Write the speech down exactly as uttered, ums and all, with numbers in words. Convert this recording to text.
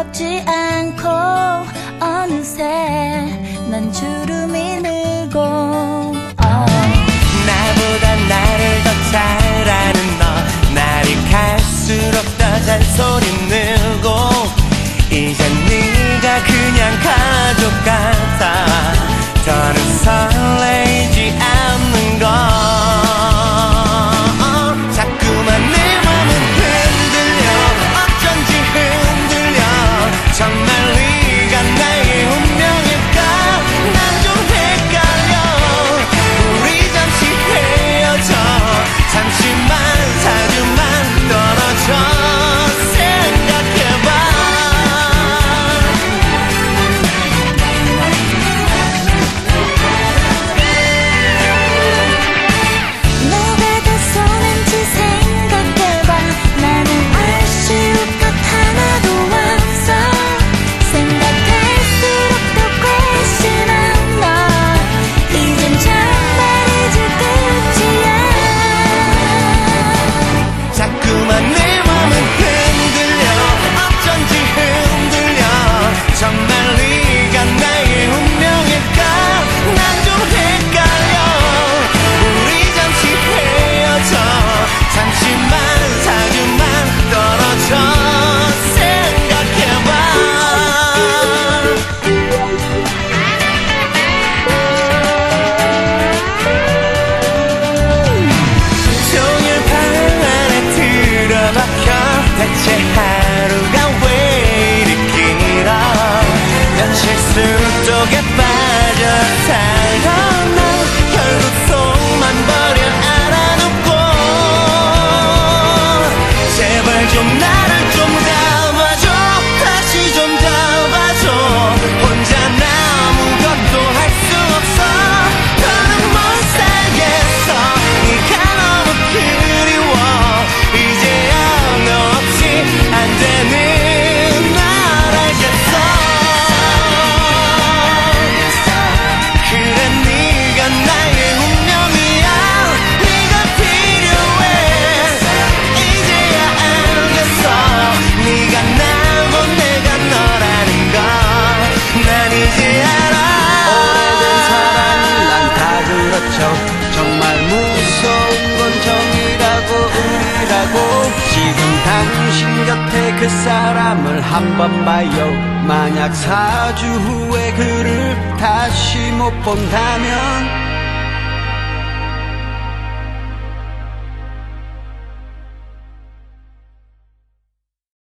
두렵지 않고 어느새 난 주름이 늘고 나보다 나를 더 잘 아는 너 날이 갈수록 더 잔소리 늘고 이젠 네가 그냥 가족 같아 더는 설레이지 않는 걸 자꾸만 내 맘은 흔들려 어쩐지 흔들려 정말 네가 나의 운명일까 난 좀 헷갈려 우리 잠시 헤어져 잠시만 자주만 떨어져 대체 하루가 왜 이리 길어 현실 숲속에 빠져 살아 난 결국 속만 버려 알아놓고 제발 좀 나를 좀 잡아줘 다시 좀 잡아줘 혼자 나 아무것도 할 수 없어 더는 못 살겠어 네가 너무 그리워 이제야 안 되는 날 알겠어 그래 네가 나의 운명이야 네가 필요해 이제야 알겠어 네가 나고 내가 너라는 걸 난 이제 알아 오래된 사랑이 난 다 그렇죠 정말 무서운 건 정이라고 우리라고 지금 당신 곁에 그 사람을 한번 봐요 만약 사 주 후에 그를 다시 못 본다면